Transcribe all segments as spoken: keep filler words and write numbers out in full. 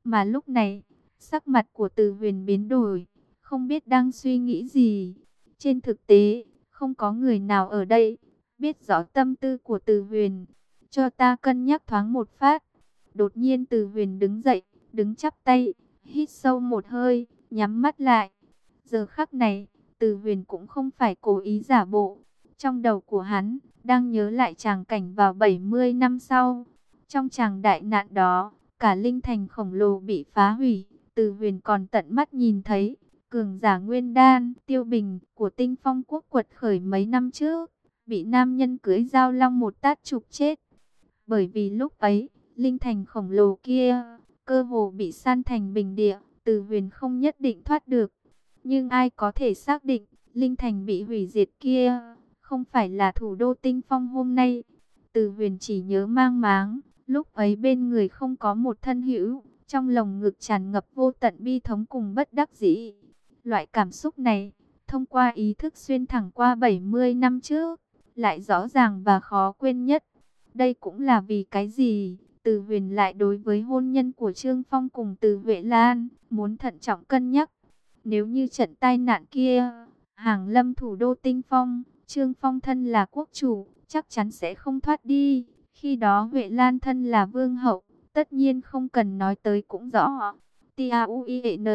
Mà lúc này, sắc mặt của Từ Huyền biến đổi, không biết đang suy nghĩ gì. Trên thực tế, không có người nào ở đây biết rõ tâm tư của Từ Huyền. Cho ta cân nhắc thoáng một phát. Đột nhiên Từ Huyền đứng dậy, đứng chắp tay, hít sâu một hơi, nhắm mắt lại. Giờ khắc này, Từ Huyền cũng không phải cố ý giả bộ. Trong đầu của hắn, đang nhớ lại tràng cảnh vào bảy mươi năm sau. Trong tràng đại nạn đó, cả linh thành khổng lồ bị phá hủy. Từ Huyền còn tận mắt nhìn thấy, cường giả Nguyên Đan, Tiêu Bình của Tinh Phong quốc quật khởi mấy năm trước, bị nam nhân cưỡi dao long một tát chụp chết. Bởi vì lúc ấy, linh thành khổng lồ kia, cơ hồ bị san thành bình địa, Từ Huyền không nhất định thoát được. Nhưng ai có thể xác định, linh thành bị hủy diệt kia, không phải là thủ đô Tinh Phong hôm nay. Từ Huyền chỉ nhớ mang máng, lúc ấy bên người không có một thân hữu, trong lồng ngực tràn ngập vô tận bi thống cùng bất đắc dĩ. Loại cảm xúc này, thông qua ý thức xuyên thẳng qua bảy mươi năm trước, lại rõ ràng và khó quên nhất. Đây cũng là vì cái gì, Từ Huyền lại đối với hôn nhân của Trương Phong cùng Từ Huệ Lan, muốn thận trọng cân nhắc. Nếu như trận tai nạn kia, hàng lâm thủ đô Tinh Phong, Trương Phong thân là quốc chủ, chắc chắn sẽ không thoát đi. Khi đó Huệ Lan thân là vương hậu, tất nhiên không cần nói tới cũng rõ. T-A-U-I-N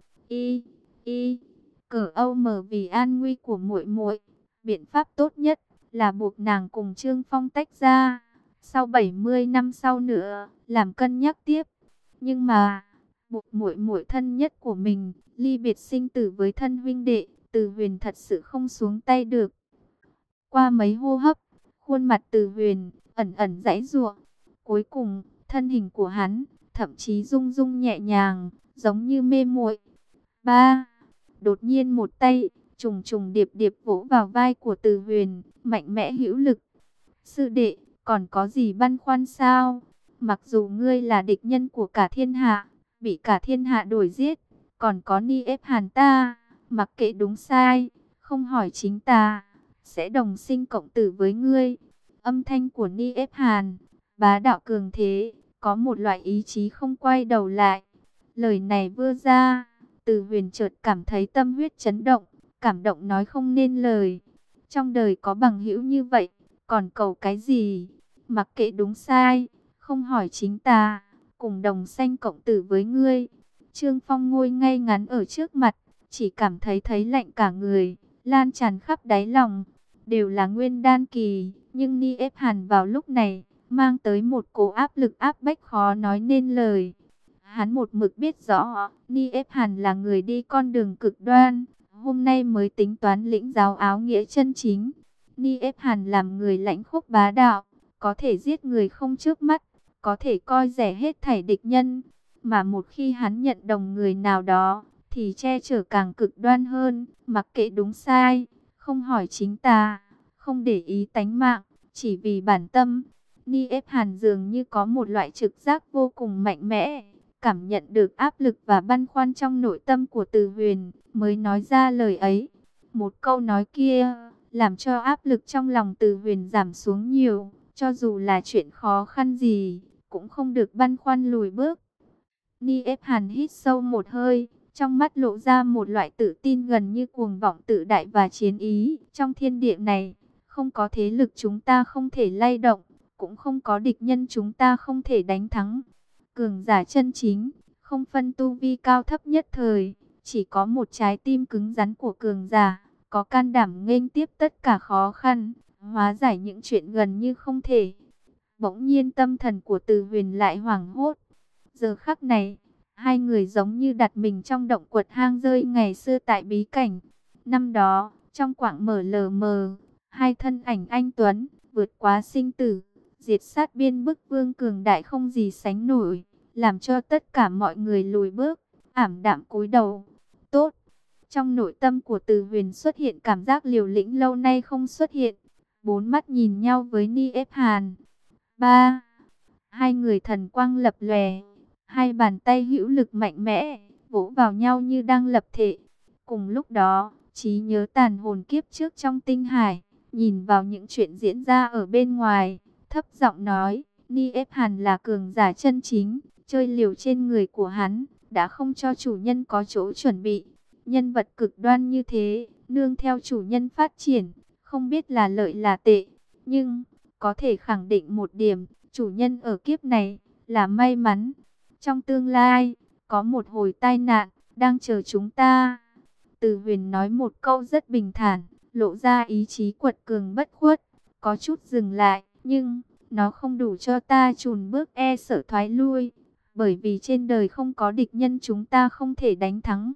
I I cờ Âu mở vì an nguy của muội muội, biện pháp tốt nhất là buộc nàng cùng Trương Phong tách ra. Sau bảy mươi năm sau nữa, làm cân nhắc tiếp. Nhưng mà, buộc muội muội thân nhất của mình ly biệt sinh tử với thân huynh đệ, Từ Huyền thật sự không xuống tay được. Qua mấy hô hấp, khuôn mặt Từ Huyền ẩn ẩn giãy giụa. Cuối cùng, thân hình của hắn thậm chí rung rung nhẹ nhàng, giống như mê muội. Ba, đột nhiên một tay trùng trùng điệp điệp vỗ vào vai của Từ Huyền, mạnh mẽ hữu lực. Sư đệ, còn có gì băn khoăn sao? Mặc dù ngươi là địch nhân của cả thiên hạ, bị cả thiên hạ đuổi giết, còn có Ni ép Hàn ta, mặc kệ đúng sai, không hỏi chính ta, sẽ đồng sinh cộng tử với ngươi. Âm thanh của Ni ép Hàn, bá đạo cường thế, có một loại ý chí không quay đầu lại. Lời này vừa ra, Từ Huyền chợt cảm thấy tâm huyết chấn động, cảm động nói không nên lời. Trong đời có bằng hữu như vậy, còn cầu cái gì? Mặc kệ đúng sai, không hỏi chính ta, cùng đồng sanh cộng tử với ngươi. Trương Phong ngồi ngay ngắn ở trước mặt, chỉ cảm thấy thấy lạnh cả người, lan tràn khắp đáy lòng. Đều là nguyên đan kỳ, nhưng Ni ép Hàn vào lúc này, mang tới một cỗ áp lực áp bách khó nói nên lời. Hắn một mực biết rõ, Ni ép Hàn là người đi con đường cực đoan, hôm nay mới tính toán lĩnh giáo áo nghĩa chân chính. Ni ép Hàn làm người lãnh khốc bá đạo, có thể giết người không trước mắt, có thể coi rẻ hết thảy địch nhân. Mà một khi hắn nhận đồng người nào đó, thì che chở càng cực đoan hơn, mặc kệ đúng sai, không hỏi chính tà, không để ý tánh mạng, chỉ vì bản tâm. Ni ép Hàn dường như có một loại trực giác vô cùng mạnh mẽ, cảm nhận được áp lực và băn khoăn trong nội tâm của Từ Huyền, mới nói ra lời ấy. Một câu nói kia, làm cho áp lực trong lòng Từ Huyền giảm xuống nhiều, cho dù là chuyện khó khăn gì, cũng không được băn khoăn lùi bước. Ni ép Hàn hít sâu một hơi, trong mắt lộ ra một loại tự tin gần như cuồng vọng tự đại và chiến ý. Trong thiên địa này, không có thế lực chúng ta không thể lay động, cũng không có địch nhân chúng ta không thể đánh thắng. Cường giả chân chính, không phân tu vi cao thấp nhất thời, chỉ có một trái tim cứng rắn của cường giả, có can đảm nghênh tiếp tất cả khó khăn, hóa giải những chuyện gần như không thể. Bỗng nhiên tâm thần của Từ Huyền lại hoảng hốt. Giờ khắc này, hai người giống như đặt mình trong động quật hang rơi ngày xưa tại bí cảnh. Năm đó, trong quạng mở lờ mờ, hai thân ảnh anh tuấn, vượt quá sinh tử, diệt sát biên bức vương cường đại không gì sánh nổi, làm cho tất cả mọi người lùi bước, ảm đạm cúi đầu. Tốt! Trong nội tâm của Từ Huyền xuất hiện cảm giác liều lĩnh lâu nay không xuất hiện. Bốn mắt nhìn nhau với Ni ép Hàn. Ba! Hai người thần quang lập lòe, hai bàn tay hữu lực mạnh mẽ, vỗ vào nhau như đang lập thể. Cùng lúc đó, trí nhớ tàn hồn kiếp trước trong tinh hải, nhìn vào những chuyện diễn ra ở bên ngoài, thấp giọng nói, Ni ép Hàn là cường giả chân chính, chơi liều trên người của hắn, đã không cho chủ nhân có chỗ chuẩn bị. Nhân vật cực đoan như thế, nương theo chủ nhân phát triển, không biết là lợi là tệ. Nhưng, có thể khẳng định một điểm, chủ nhân ở kiếp này, là may mắn. Trong tương lai, có một hồi tai nạn, đang chờ chúng ta. Từ Huyền nói một câu rất bình thản, lộ ra ý chí quật cường bất khuất, có chút dừng lại, nhưng nó không đủ cho ta chùn bước e sợ thoái lui, bởi vì trên đời không có địch nhân chúng ta không thể đánh thắng.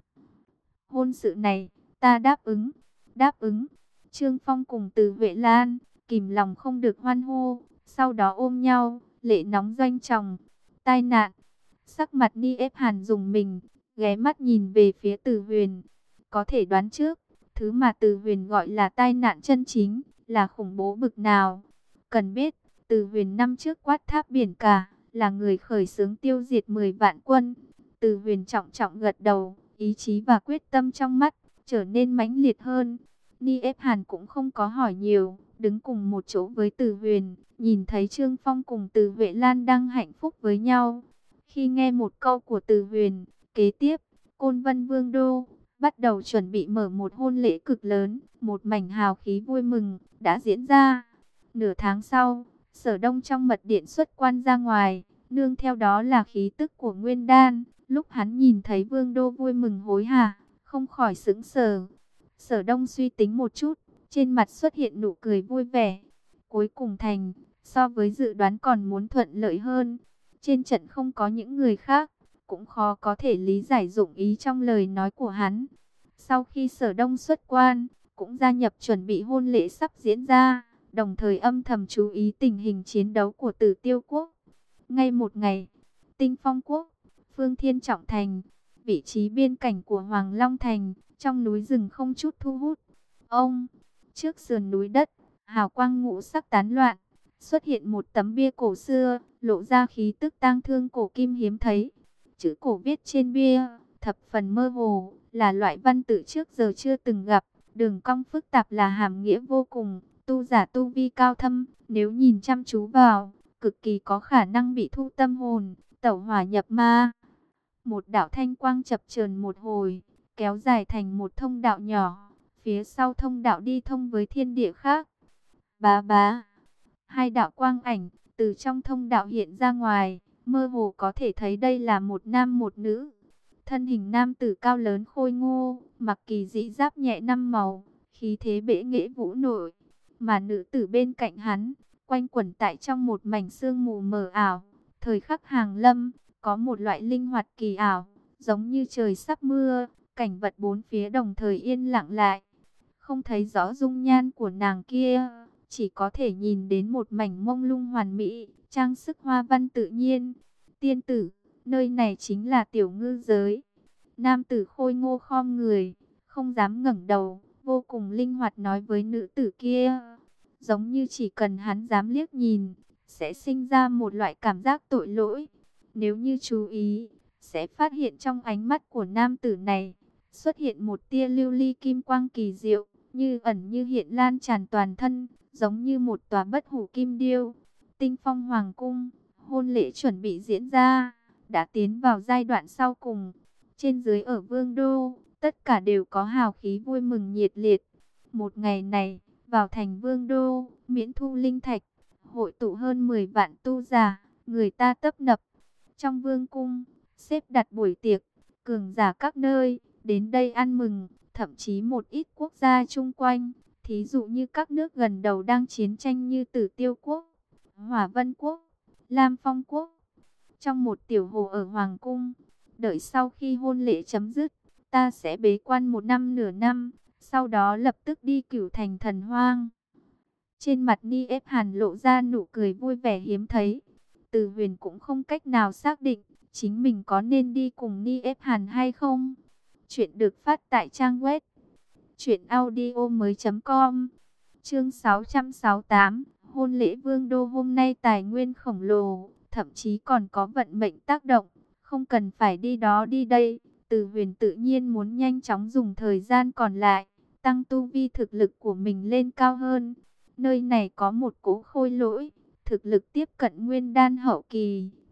Hôn sự này, ta đáp ứng, đáp ứng. Trương Phong cùng Từ Huệ Lan, kìm lòng không được hoan hô, sau đó ôm nhau, lệ nóng doanh tròng. Tai nạn, sắc mặt Ni ép Hàn dùng mình, ghé mắt nhìn về phía Từ Huyền. Có thể đoán trước, thứ mà Từ Huyền gọi là tai nạn chân chính, là khủng bố bực nào. Cần biết, Từ Huyền năm trước quát tháp biển cả, là người khởi xướng tiêu diệt mười vạn quân. Từ Huyền trọng trọng gật đầu, ý chí và quyết tâm trong mắt, trở nên mãnh liệt hơn. Ni ép Hàn cũng không có hỏi nhiều, đứng cùng một chỗ với Từ Huyền, nhìn thấy Trương Phong cùng Từ Huệ Lan đang hạnh phúc với nhau. Khi nghe một câu của Từ Huyền, kế tiếp, Côn Vân Vương Đô bắt đầu chuẩn bị mở một hôn lễ cực lớn, một mảnh hào khí vui mừng đã diễn ra. Nửa tháng sau, Sở Đông trong mật điện xuất quan ra ngoài, nương theo đó là khí tức của Nguyên Đan. Lúc hắn nhìn thấy Vương Đô vui mừng hối hả, không khỏi sững sờ. Sở Đông suy tính một chút, trên mặt xuất hiện nụ cười vui vẻ. Cuối cùng thành, so với dự đoán còn muốn thuận lợi hơn. Trên trận không có những người khác, cũng khó có thể lý giải dụng ý trong lời nói của hắn. Sau khi Sở Đông xuất quan, cũng gia nhập chuẩn bị hôn lễ sắp diễn ra, đồng thời âm thầm chú ý tình hình chiến đấu của Tử Tiêu Quốc. Ngay một ngày, Tinh Phong Quốc, Phương Thiên Trọng Thành, vị trí biên cảnh của Hoàng Long Thành, trong núi rừng không chút thu hút. Ông, trước sườn núi đất, hào quang ngũ sắc tán loạn, xuất hiện một tấm bia cổ xưa, lộ ra khí tức tang thương cổ kim hiếm thấy. Chữ cổ viết trên bia, thập phần mơ hồ, là loại văn tự trước giờ chưa từng gặp, đường cong phức tạp là hàm nghĩa vô cùng, tu giả tu vi cao thâm, nếu nhìn chăm chú vào, cực kỳ có khả năng bị thu tâm hồn, tẩu hỏa nhập ma. Một đạo thanh quang chập chờn một hồi, kéo dài thành một thông đạo nhỏ, phía sau thông đạo đi thông với thiên địa khác. Bá bá, hai đạo quang ảnh từ trong thông đạo hiện ra ngoài, mơ hồ có thể thấy đây là một nam một nữ. Thân hình nam tử cao lớn khôi ngô, mặc kỳ dị giáp nhẹ năm màu, khí thế bệ nghệ vũ nội, mà nữ tử bên cạnh hắn, quanh quẩn tại trong một mảnh sương mù mờ ảo. Thời khắc hàng lâm, có một loại linh hoạt kỳ ảo, giống như trời sắp mưa, cảnh vật bốn phía đồng thời yên lặng lại. Không thấy rõ dung nhan của nàng kia, chỉ có thể nhìn đến một mảnh mông lung hoàn mỹ, trang sức hoa văn tự nhiên. Tiên tử, nơi này chính là tiểu ngư giới. Nam tử khôi ngô khom người, không dám ngẩng đầu, vô cùng linh hoạt nói với nữ tử kia. Giống như chỉ cần hắn dám liếc nhìn, sẽ sinh ra một loại cảm giác tội lỗi. Nếu như chú ý, sẽ phát hiện trong ánh mắt của nam tử này, xuất hiện một tia lưu ly kim quang kỳ diệu, như ẩn như hiện lan tràn toàn thân, giống như một tòa bất hủ kim điêu. Tinh Phong Hoàng Cung, hôn lễ chuẩn bị diễn ra, đã tiến vào giai đoạn sau cùng. Trên dưới ở Vương Đô, tất cả đều có hào khí vui mừng nhiệt liệt. Một ngày này, vào thành Vương Đô, miễn thu linh thạch, hội tụ hơn mười vạn tu giả, người ta tấp nập. Trong vương cung, xếp đặt buổi tiệc, cường giả các nơi, đến đây ăn mừng, thậm chí một ít quốc gia chung quanh, thí dụ như các nước gần đầu đang chiến tranh như Tử Tiêu Quốc, Hỏa Vân Quốc, Lam Phong Quốc. Trong một tiểu hồ ở Hoàng Cung, đợi sau khi hôn lễ chấm dứt, ta sẽ bế quan một năm nửa năm, sau đó lập tức đi Cửu Thành Thần Hoang. Trên mặt Ni ép Hàn lộ ra nụ cười vui vẻ hiếm thấy. Từ Huyền cũng không cách nào xác định chính mình có nên đi cùng Ni ép Hàn hay không. Chuyện được phát tại trang web truyện audio mới chấm com. Chương sáu trăm sáu mươi tám, hôn lễ Vương Đô. Hôm nay tài nguyên khổng lồ, thậm chí còn có vận mệnh tác động, không cần phải đi đó đi đây. Từ Huyền tự nhiên muốn nhanh chóng dùng thời gian còn lại, tăng tu vi thực lực của mình lên cao hơn. Nơi này có một cỗ khôi lỗi, thực lực tiếp cận nguyên đan hậu kỳ,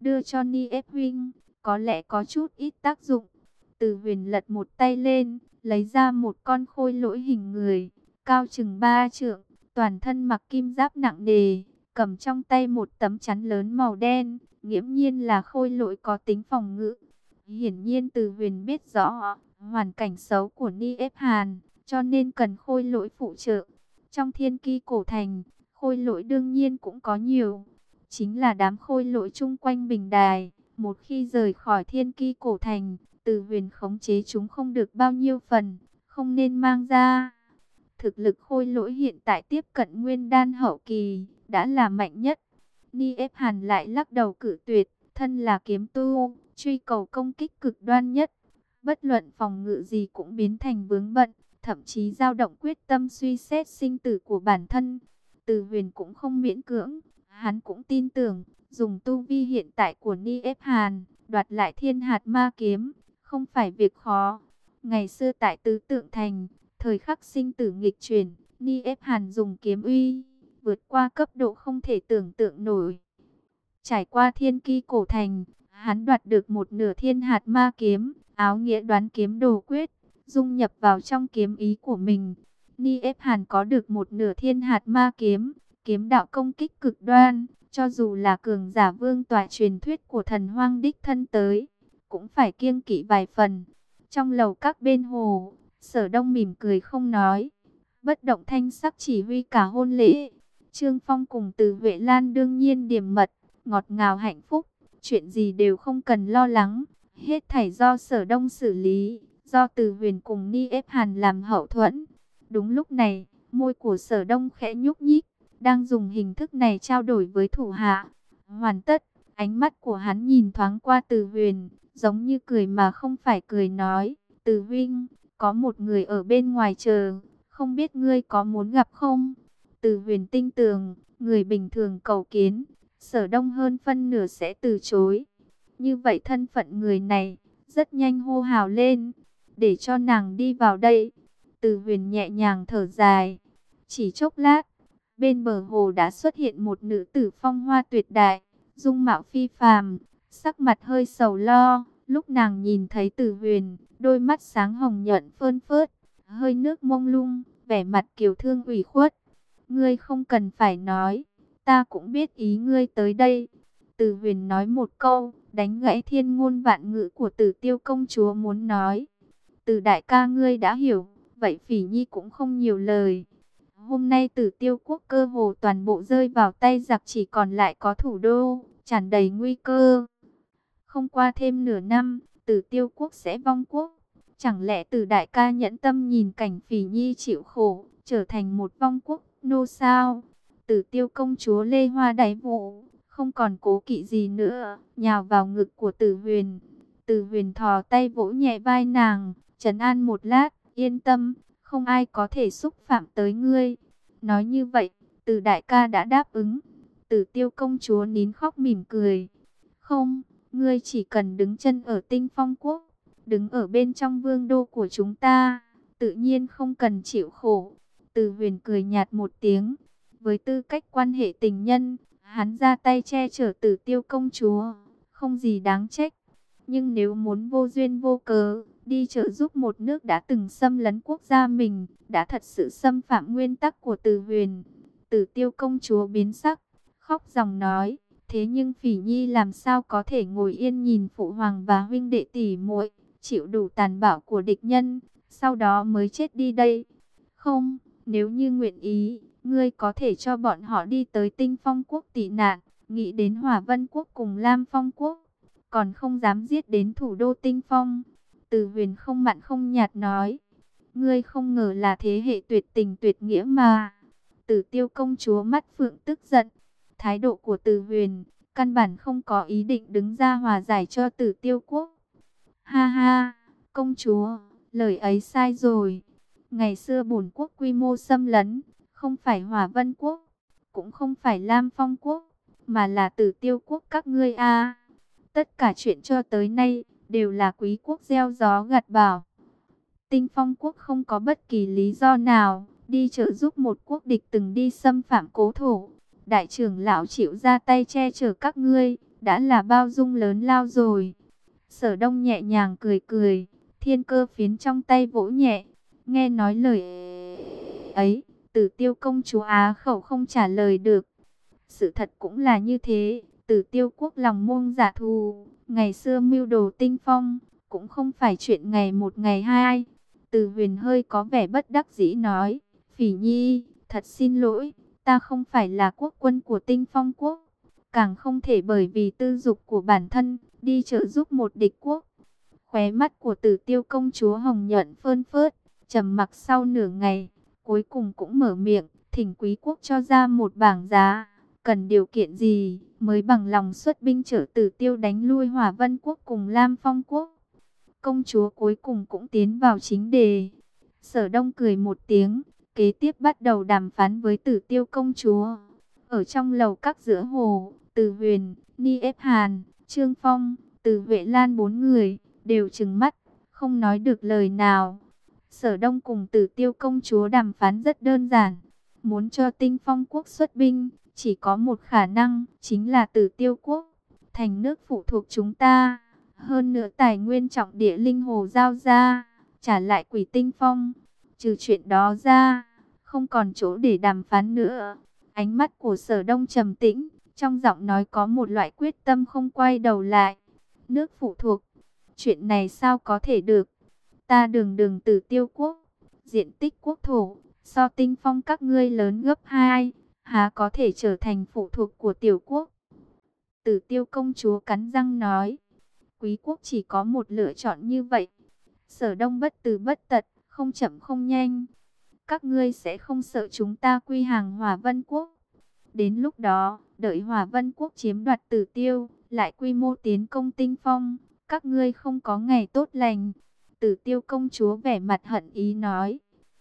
đưa cho Ni ép huynh, có lẽ có chút ít tác dụng. Từ Huyền lật một tay lên, lấy ra một con khôi lỗi hình người, cao chừng ba trượng, toàn thân mặc kim giáp nặng nề, cầm trong tay một tấm chắn lớn màu đen, nghiễm nhiên là khôi lỗi có tính phòng ngự. Hiển nhiên Từ Huyền biết rõ hoàn cảnh xấu của Ni ép Hàn, cho nên cần khôi lỗi phụ trợ. Trong Thiên Ki cổ thành, khôi lỗi đương nhiên cũng có nhiều, chính là đám khôi lỗi chung quanh bình đài. Một khi rời khỏi Thiên Ki cổ thành, Từ Huyền khống chế chúng không được bao nhiêu phần, không nên mang ra. Thực lực khôi lỗi hiện tại tiếp cận nguyên đan hậu kỳ, đã là mạnh nhất. Ni ép Hàn lại lắc đầu cự tuyệt, thân là kiếm tu, truy cầu công kích cực đoan nhất. Bất luận phòng ngự gì cũng biến thành vướng bận, thậm chí dao động quyết tâm suy xét sinh tử của bản thân. Từ Huyền cũng không miễn cưỡng, hắn cũng tin tưởng, dùng tu vi hiện tại của Ni ép Hàn, đoạt lại thiên hạt ma kiếm, không phải việc khó. Ngày xưa tại Tứ Tượng Thành, thời khắc sinh tử nghịch chuyển, Ni ép Hàn dùng kiếm uy, vượt qua cấp độ không thể tưởng tượng nổi. Trải qua Thiên Ki cổ thành, hắn đoạt được một nửa thiên hạt ma kiếm, áo nghĩa đoán kiếm đồ quyết, dung nhập vào trong kiếm ý của mình. Ni ép Hàn có được một nửa thiên hạt ma kiếm, kiếm đạo công kích cực đoan, cho dù là cường giả vương tọa truyền thuyết của thần hoang đích thân tới, cũng phải kiêng kỵ vài phần. Trong lầu các bên hồ, Sở Đông mỉm cười không nói, bất động thanh sắc chỉ huy cả hôn lễ. Trương Phong cùng Từ Huệ Lan đương nhiên điềm mật, ngọt ngào hạnh phúc, chuyện gì đều không cần lo lắng, hết thảy do Sở Đông xử lý, do Từ Huyền cùng Ni ép Hàn làm hậu thuẫn. Đúng lúc này, môi của Sở Đông khẽ nhúc nhích, đang dùng hình thức này trao đổi với thủ hạ. Hoàn tất, ánh mắt của hắn nhìn thoáng qua Từ Huyền, giống như cười mà không phải cười, nói: Từ huynh, có một người ở bên ngoài chờ, không biết ngươi có muốn gặp không? Từ Huyền tinh tường, người bình thường cầu kiến, Sở Đông hơn phân nửa sẽ từ chối. Như vậy thân phận người này, rất nhanh hô hào lên: để cho nàng đi vào đây. Từ Huyền nhẹ nhàng thở dài. Chỉ chốc lát, bên bờ hồ đã xuất hiện một nữ tử phong hoa tuyệt đại, dung mạo phi phàm, sắc mặt hơi sầu lo. Lúc nàng nhìn thấy Từ Huyền, đôi mắt sáng hồng nhuận phơn phớt, hơi nước mông lung, vẻ mặt kiều thương ủy khuất. Ngươi không cần phải nói, ta cũng biết ý ngươi tới đây. Từ Huyền nói một câu, đánh gãy thiên ngôn vạn ngữ của Tử Tiêu công chúa muốn nói. Từ đại ca ngươi đã hiểu, vậy Phỉ Nhi cũng không nhiều lời. Hôm nay Tử Tiêu quốc cơ hồ toàn bộ rơi vào tay giặc, chỉ còn lại có thủ đô, tràn đầy nguy cơ. Không qua thêm nửa năm, Tử Tiêu quốc sẽ vong quốc. Chẳng lẽ Từ đại ca nhẫn tâm nhìn cảnh Phỉ Nhi chịu khổ, trở thành một vong quốc nô sao? Tử Tiêu công chúa lê hoa đáy vụ, không còn cố kỵ gì nữa, nhào vào ngực của Từ Huyền. Từ Huyền thò tay vỗ nhẹ vai nàng, trấn an một lát: yên tâm, không ai có thể xúc phạm tới ngươi. Nói như vậy, Từ đại ca đã đáp ứng. Tử Tiêu công chúa nín khóc mỉm cười. Không, ngươi chỉ cần đứng chân ở Tinh Phong quốc, đứng ở bên trong vương đô của chúng ta, tự nhiên không cần chịu khổ. Từ Huyền cười nhạt một tiếng. Với tư cách quan hệ tình nhân, hắn ra tay che chở Tử Tiêu công chúa, không gì đáng trách. Nhưng nếu muốn vô duyên vô cớ đi trợ giúp một nước đã từng xâm lấn quốc gia mình, đã thật sự xâm phạm nguyên tắc của Từ Huyền. Tử Tiêu công chúa biến sắc, khóc ròng nói: thế nhưng Phỉ Nhi làm sao có thể ngồi yên nhìn phụ hoàng và huynh đệ tỷ muội chịu đủ tàn bạo của địch nhân, sau đó mới chết đi đây? Không, nếu như nguyện ý, ngươi có thể cho bọn họ đi tới Tinh Phong quốc tị nạn, nghĩ đến Hỏa Vân quốc cùng Lam Phong quốc, còn không dám giết đến thủ đô Tinh Phong. Từ Huyền không mặn không nhạt nói: ngươi không ngờ là thế hệ tuyệt tình tuyệt nghĩa mà. Tử Tiêu công chúa mắt phượng tức giận. Thái độ của Từ Huyền căn bản không có ý định đứng ra hòa giải cho Tử Tiêu quốc. Ha ha, công chúa, lời ấy sai rồi. Ngày xưa bổn quốc quy mô xâm lấn, không phải Hỏa Vân quốc, cũng không phải Lam Phong quốc, mà là Tử Tiêu quốc các ngươi a. Tất cả chuyện cho tới nay đều là quý quốc gieo gió gặt bão. Tinh Phong quốc không có bất kỳ lý do nào đi trợ giúp một quốc địch từng đi xâm phạm cố thổ. Đại trưởng lão chịu ra tay che chở các ngươi, đã là bao dung lớn lao rồi. Sở Đông nhẹ nhàng cười cười, thiên cơ phiến trong tay vỗ nhẹ, nghe nói lời ấy, Tử Tiêu công chúa á khẩu không trả lời được. Sự thật cũng là như thế, Tử Tiêu quốc lòng muông dạ thù, ngày xưa mưu đồ tinh phong, cũng không phải chuyện ngày một ngày hai. Từ Huyền hơi có vẻ bất đắc dĩ nói, Phỉ Nhi, thật xin lỗi, ta không phải là quốc quân của tinh phong quốc, càng không thể bởi vì tư dục của bản thân, đi trợ giúp một địch quốc. Khóe mắt của Tử Tiêu công chúa hồng nhuận phơn phớt, trầm mặc sau nửa ngày, cuối cùng cũng mở miệng, thỉnh quý quốc cho ra một bảng giá, cần điều kiện gì mới bằng lòng xuất binh trợ Tử Tiêu đánh lui Hỏa Vân quốc cùng Lam Phong quốc. Công chúa cuối cùng cũng tiến vào chính đề. Sở Đông cười một tiếng, kế tiếp bắt đầu đàm phán với Tử Tiêu công chúa. Ở trong lầu các giữa hồ, Từ Huyền, Ni Ép Hàn, Trương Phong, Từ Huệ Lan bốn người đều trừng mắt, không nói được lời nào. Sở Đông cùng Tử Tiêu công chúa đàm phán rất đơn giản, muốn cho Tinh Phong quốc xuất binh, chỉ có một khả năng, chính là Tử Tiêu quốc thành nước phụ thuộc chúng ta. Hơn nữa tài nguyên trọng địa linh hồ giao ra, trả lại Quỷ Tinh Phong. Trừ chuyện đó ra, không còn chỗ để đàm phán nữa. Ánh mắt của Sở Đông trầm tĩnh, trong giọng nói có một loại quyết tâm không quay đầu lại. Nước phụ thuộc, chuyện này sao có thể được? Ta đường đường Tử Tiêu quốc, diện tích quốc thổ, so Tinh Phong các ngươi lớn gấp hai, há có thể trở thành phụ thuộc của tiểu quốc? Tử Tiêu công chúa cắn răng nói, quý quốc chỉ có một lựa chọn như vậy. Sở Đông bất từ bất tật, không chậm không nhanh. Các ngươi sẽ không sợ chúng ta quy hàng Hỏa Vân quốc. Đến lúc đó, đợi Hỏa Vân quốc chiếm đoạt Tử Tiêu, lại quy mô tiến công Tinh Phong, các ngươi không có ngày tốt lành. Tử Tiêu công chúa vẻ mặt hận ý nói,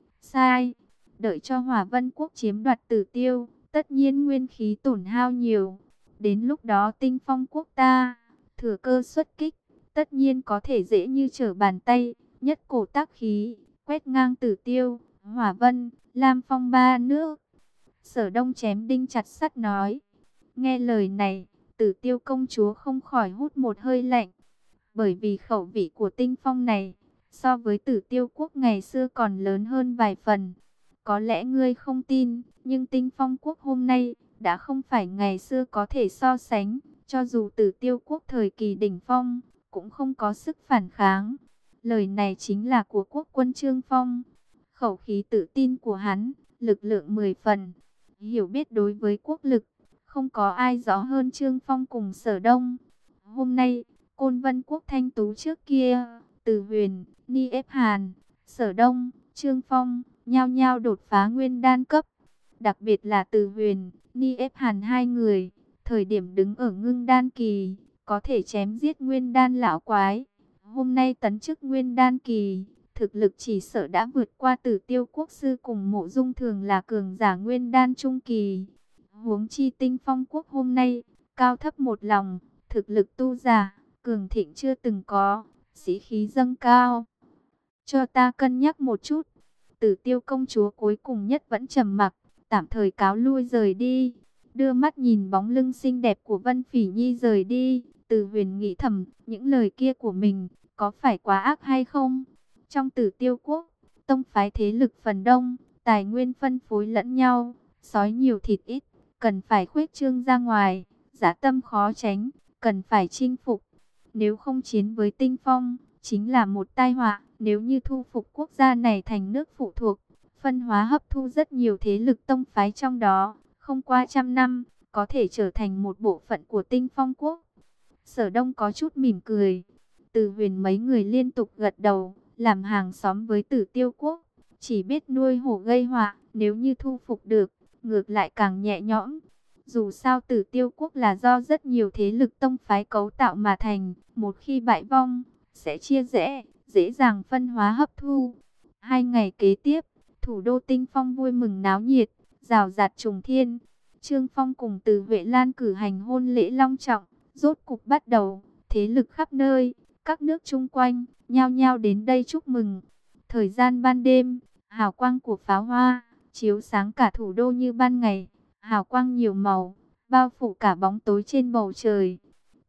sai, đợi cho Hỏa Vân quốc chiếm đoạt Tử Tiêu, tất nhiên nguyên khí tổn hao nhiều. Đến lúc đó Tinh Phong quốc ta thừa cơ xuất kích, tất nhiên có thể dễ như trở bàn tay, nhất cổ tác khí, quét ngang Tử Tiêu, Hỏa Vân, Lam Phong ba nước. Sở Đông chém đinh chặt sắt nói. Nghe lời này, Tử Tiêu công chúa không khỏi hút một hơi lạnh, bởi vì khẩu vị của Tinh Phong này, so với Tử Tiêu quốc ngày xưa còn lớn hơn vài phần. Có lẽ ngươi không tin, nhưng Tinh Phong quốc hôm nay đã không phải ngày xưa có thể so sánh. Cho dù Tử Tiêu quốc thời kỳ đỉnh phong, cũng không có sức phản kháng. Lời này chính là của quốc quân Trương Phong. Khẩu khí tự tin của hắn, lực lượng mười phần. Hiểu biết đối với quốc lực, không có ai rõ hơn Trương Phong cùng Sở Đông. Hôm nay, Côn Vân quốc thanh tú trước kia, Từ Huyền, Ni Ép Hàn, Sở Đông, Trương Phong, nhao nhao đột phá nguyên đan cấp. Đặc biệt là Từ Huyền, Ni Ép Hàn hai người, thời điểm đứng ở ngưng đan kỳ, có thể chém giết nguyên đan lão quái. Hôm nay tấn chức nguyên đan kỳ, thực lực chỉ sợ đã vượt qua Tử Tiêu quốc sư cùng Mộ Dung thường là cường giả nguyên đan trung kỳ. Huống chi Tinh Phong quốc hôm nay, cao thấp một lòng, thực lực tu giả, cường thịnh chưa từng có, sĩ khí dâng cao. Cho ta cân nhắc một chút. Tử Tiêu công chúa cuối cùng nhất vẫn trầm mặc, tạm thời cáo lui rời đi. Đưa mắt nhìn bóng lưng xinh đẹp của Vân Phỉ Nhi rời đi, Từ Huyền nghĩ thầm, những lời kia của mình có phải quá ác hay không? Trong Tử Tiêu quốc, tông phái thế lực phần đông, tài nguyên phân phối lẫn nhau, sói nhiều thịt ít, cần phải khuếch trương ra ngoài, dã tâm khó tránh, cần phải chinh phục. Nếu không chiến với Tinh Phong, chính là một tai họa. Nếu như thu phục quốc gia này thành nước phụ thuộc, phân hóa hấp thu rất nhiều thế lực tông phái trong đó, không qua trăm năm, có thể trở thành một bộ phận của Tinh Phong quốc. Sở Đông có chút mỉm cười. Từ Huyền mấy người liên tục gật đầu, làm hàng xóm với Tử Tiêu quốc, chỉ biết nuôi hổ gây họa. Nếu như thu phục được, ngược lại càng nhẹ nhõm. Dù sao Tử Tiêu quốc là do rất nhiều thế lực tông phái cấu tạo mà thành, một khi bại vong, sẽ chia rẽ, dễ dàng phân hóa hấp thu. Hai ngày kế tiếp, thủ đô Tinh Phong vui mừng náo nhiệt, rào rạt trùng thiên. Trương Phong cùng Từ Huệ Lan cử hành hôn lễ long trọng, rốt cục bắt đầu. Thế lực khắp nơi, các nước chung quanh, nhao nhao đến đây chúc mừng. Thời gian ban đêm, hào quang của pháo hoa chiếu sáng cả thủ đô như ban ngày, hào quang nhiều màu, bao phủ cả bóng tối trên bầu trời.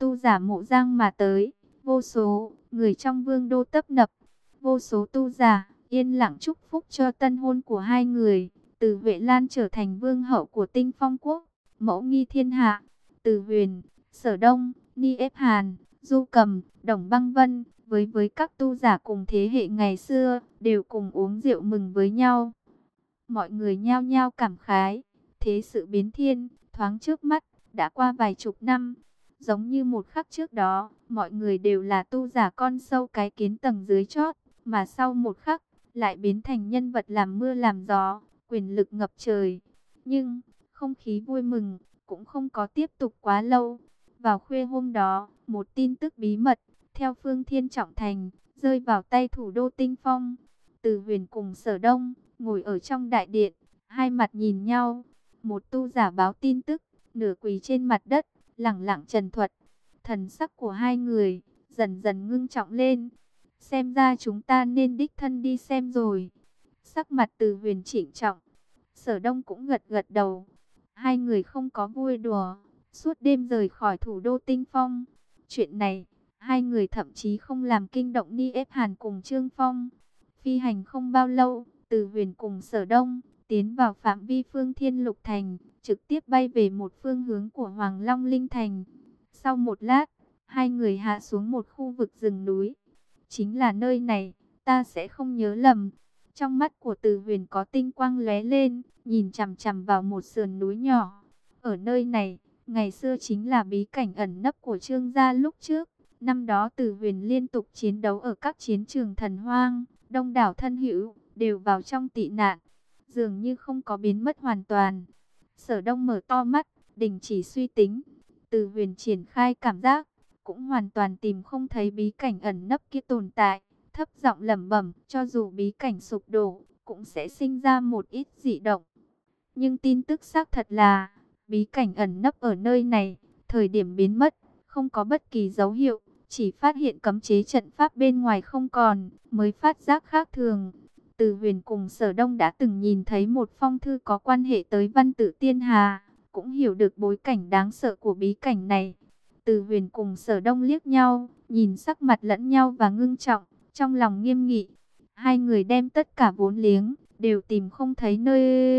tu giả mộ giang mà tới. Vô số người trong vương đô tấp nập, vô số tu giả yên lặng chúc phúc cho tân hôn của hai người. Từ Huệ Lan trở thành vương hậu của Tinh Phong quốc, mẫu nghi thiên hạ. Từ Huyền, Sở Đông, Ni Ép Hàn, Du Cầm, Đồng Băng Vân với với các tu giả cùng thế hệ ngày xưa đều cùng uống rượu mừng với nhau. Mọi người nhao nhao cảm khái, thế sự biến thiên, thoáng trước mắt, đã qua vài chục năm. Giống như một khắc trước đó, mọi người đều là tu giả con sâu cái kiến tầng dưới chót, mà sau một khắc, lại biến thành nhân vật làm mưa làm gió, quyền lực ngập trời. Nhưng, không khí vui mừng, cũng không có tiếp tục quá lâu. Vào khuya hôm đó, một tin tức bí mật, theo Phương Thiên Trọng Thành, rơi vào tay thủ đô Tinh Phong. Từ Huyền cùng Sở Đông, ngồi ở trong đại điện, hai mặt nhìn nhau. Một tu giả báo tin tức, nửa quỳ trên mặt đất, lẳng lặng trần thuật. Thần sắc của hai người, dần dần ngưng trọng lên. Xem ra chúng ta nên đích thân đi xem rồi. Sắc mặt Từ Huyền trịnh trọng, Sở Đông cũng gật gật đầu. Hai người không có vui đùa, suốt đêm rời khỏi thủ đô Tinh Phong. Chuyện này, hai người thậm chí không làm kinh động Ni Ép Hàn cùng Trương Phong. Phi hành không bao lâu, Từ Huyền cùng Sở Đông tiến vào phạm vi Phương Thiên Lục Thành, trực tiếp bay về một phương hướng của Hoàng Long Linh Thành. Sau một lát, hai người hạ xuống một khu vực rừng núi. Chính là nơi này, ta sẽ không nhớ lầm. Trong mắt của Từ Huyền có tinh quang lóe lên, nhìn chằm chằm vào một sườn núi nhỏ. Ở nơi này, ngày xưa chính là bí cảnh ẩn nấp của Trương gia lúc trước. Năm đó Từ Huyền liên tục chiến đấu ở các chiến trường thần hoang, đông đảo thân hữu đều vào trong tị nạn, dường như không có biến mất hoàn toàn. Sở Đông mở to mắt, đình chỉ suy tính. Từ Huyền triển khai cảm giác, cũng hoàn toàn tìm không thấy bí cảnh ẩn nấp kia tồn tại. Thấp giọng lẩm bẩm, cho dù bí cảnh sụp đổ, cũng sẽ sinh ra một ít dị động. Nhưng tin tức xác thật là, bí cảnh ẩn nấp ở nơi này, thời điểm biến mất, không có bất kỳ dấu hiệu, chỉ phát hiện cấm chế trận pháp bên ngoài không còn, mới phát giác khác thường. Từ Huyền cùng Sở Đông đã từng nhìn thấy một phong thư có quan hệ tới Văn Tử Tiên Hà, cũng hiểu được bối cảnh đáng sợ của bí cảnh này. Từ Huyền cùng Sở Đông liếc nhau, nhìn sắc mặt lẫn nhau và ngưng trọng, trong lòng nghiêm nghị. Hai người đem tất cả vốn liếng, đều tìm không thấy nơi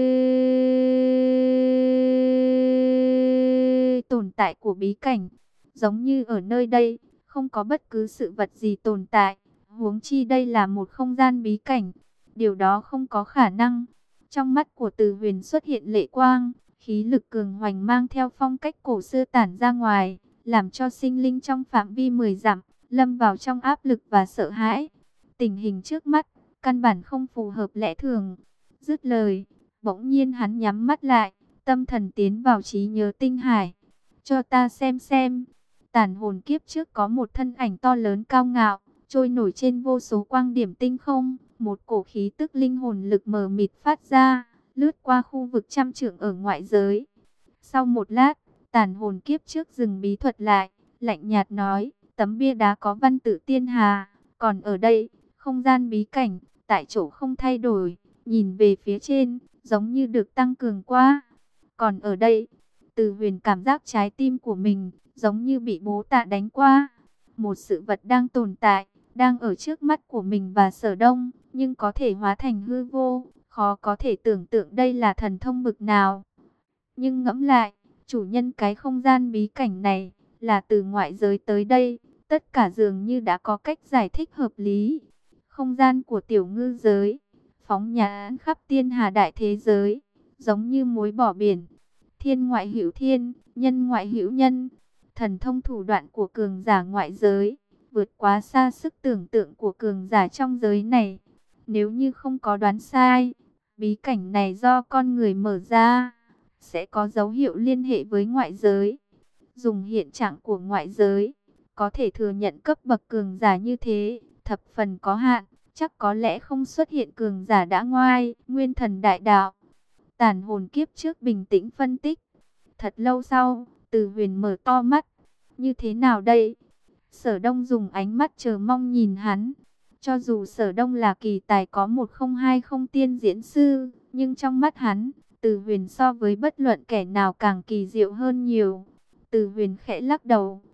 tồn tại của bí cảnh. Giống như ở nơi đây, không có bất cứ sự vật gì tồn tại. Huống chi đây là một không gian bí cảnh. Điều đó không có khả năng. Trong mắt của Từ Huyền xuất hiện lệ quang, khí lực cường hoành mang theo phong cách cổ xưa tản ra ngoài, làm cho sinh linh trong phạm vi mười dặm lâm vào trong áp lực và sợ hãi. Tình hình trước mắt căn bản không phù hợp lẽ thường. Dứt lời, bỗng nhiên hắn nhắm mắt lại, tâm thần tiến vào trí nhớ tinh hải. Cho ta xem xem. Tàn hồn kiếp trước có một thân ảnh to lớn cao ngạo, trôi nổi trên vô số quang điểm tinh không. Một cổ khí tức linh hồn lực mờ mịt phát ra, lướt qua khu vực trăm trượng ở ngoại giới. Sau một lát, tàn hồn kiếp trước dừng bí thuật lại, lạnh nhạt nói, tấm bia đá có Văn Tử Tiên Hà, còn ở đây, không gian bí cảnh, tại chỗ không thay đổi, nhìn về phía trên, giống như được tăng cường qua. Còn ở đây, Từ Huyền cảm giác trái tim của mình, giống như bị bố tạ đánh qua. Một sự vật đang tồn tại, đang ở trước mắt của mình và Sở Đông, nhưng có thể hóa thành hư vô, khó có thể tưởng tượng đây là thần thông bực nào. Nhưng ngẫm lại, chủ nhân cái không gian bí cảnh này, là từ ngoại giới tới đây, tất cả dường như đã có cách giải thích hợp lý. Không gian của tiểu ngư giới, phóng nhãn khắp tiên hà đại thế giới, giống như mối bỏ biển. Thiên ngoại hữu thiên, nhân ngoại hữu nhân. Thần thông thủ đoạn của cường giả ngoại giới, vượt quá xa sức tưởng tượng của cường giả trong giới này. Nếu như không có đoán sai, bí cảnh này do con người mở ra, sẽ có dấu hiệu liên hệ với ngoại giới. Dùng hiện trạng của ngoại giới, có thể thừa nhận cấp bậc cường giả như thế, thập phần có hạn, chắc có lẽ không xuất hiện cường giả đã ngoai, nguyên thần đại đạo. Tàn hồn kiếp trước bình tĩnh phân tích. Thật lâu sau, Từ Huyền mở to mắt. Như thế nào đây? Sở Đông dùng ánh mắt chờ mong nhìn hắn. Cho dù Sở Đông là kỳ tài có một không hai không tiên diễn sư, nhưng trong mắt hắn, Từ Huyền so với bất luận kẻ nào càng kỳ diệu hơn nhiều. Từ Huyền khẽ lắc đầu,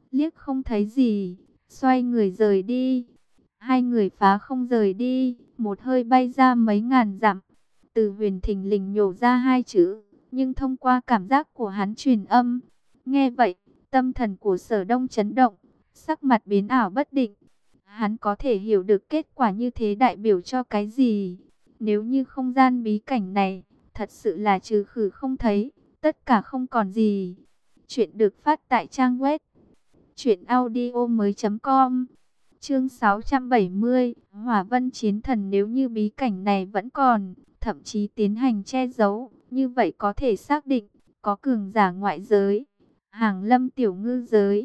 liếc không thấy gì, xoay người rời đi. Hai người phá không rời đi, một hơi bay ra mấy ngàn dặm. Từ Huyền thình lình nhổ ra hai chữ, nhưng thông qua cảm giác của hắn truyền âm. Nghe vậy, tâm thần của Sở Đông chấn động, sắc mặt biến ảo bất định. Hắn có thể hiểu được kết quả như thế đại biểu cho cái gì. Nếu như không gian bí cảnh này, thật sự là trừ khử không thấy, tất cả không còn gì. Chuyện được phát tại trang web truyện audio mới.com. Chương sáu trăm bảy mươi, Hỏa Vân Chiến Thần. Nếu như bí cảnh này vẫn còn, thậm chí tiến hành che giấu, như vậy có thể xác định, có cường giả ngoại giới, hàng lâm tiểu ngư giới.